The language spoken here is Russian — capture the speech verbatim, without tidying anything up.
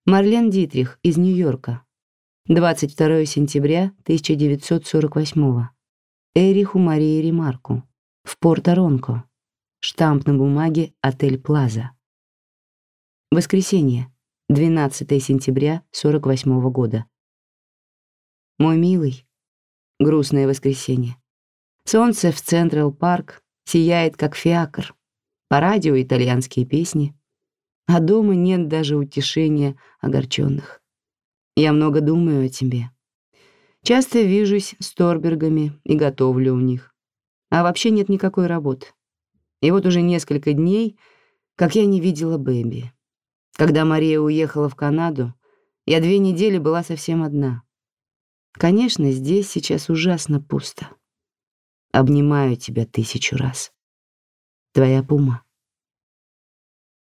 Марлен Дитрих из Нью-Йорка. двадцать второе сентября тысяча девятьсот сорок восьмого. Эриху Марии Ремарку. В Порто-Ронко. Штамп на бумаге «Отель Плаза». Воскресенье. двенадцатое сентября сорок восьмого года. Мой милый. Грустное воскресенье. Солнце в Централ-парк сияет, как фиакр. По радио итальянские песни. А дома нет даже утешения огорченных. Я много думаю о тебе. Часто вижусь с Торбергами и готовлю у них. А вообще нет никакой работы. И вот уже несколько дней, как я не видела Бэби. Когда Мария уехала в Канаду, я две недели была совсем одна. Конечно, здесь сейчас ужасно пусто. Обнимаю тебя тысячу раз. Твоя Пума.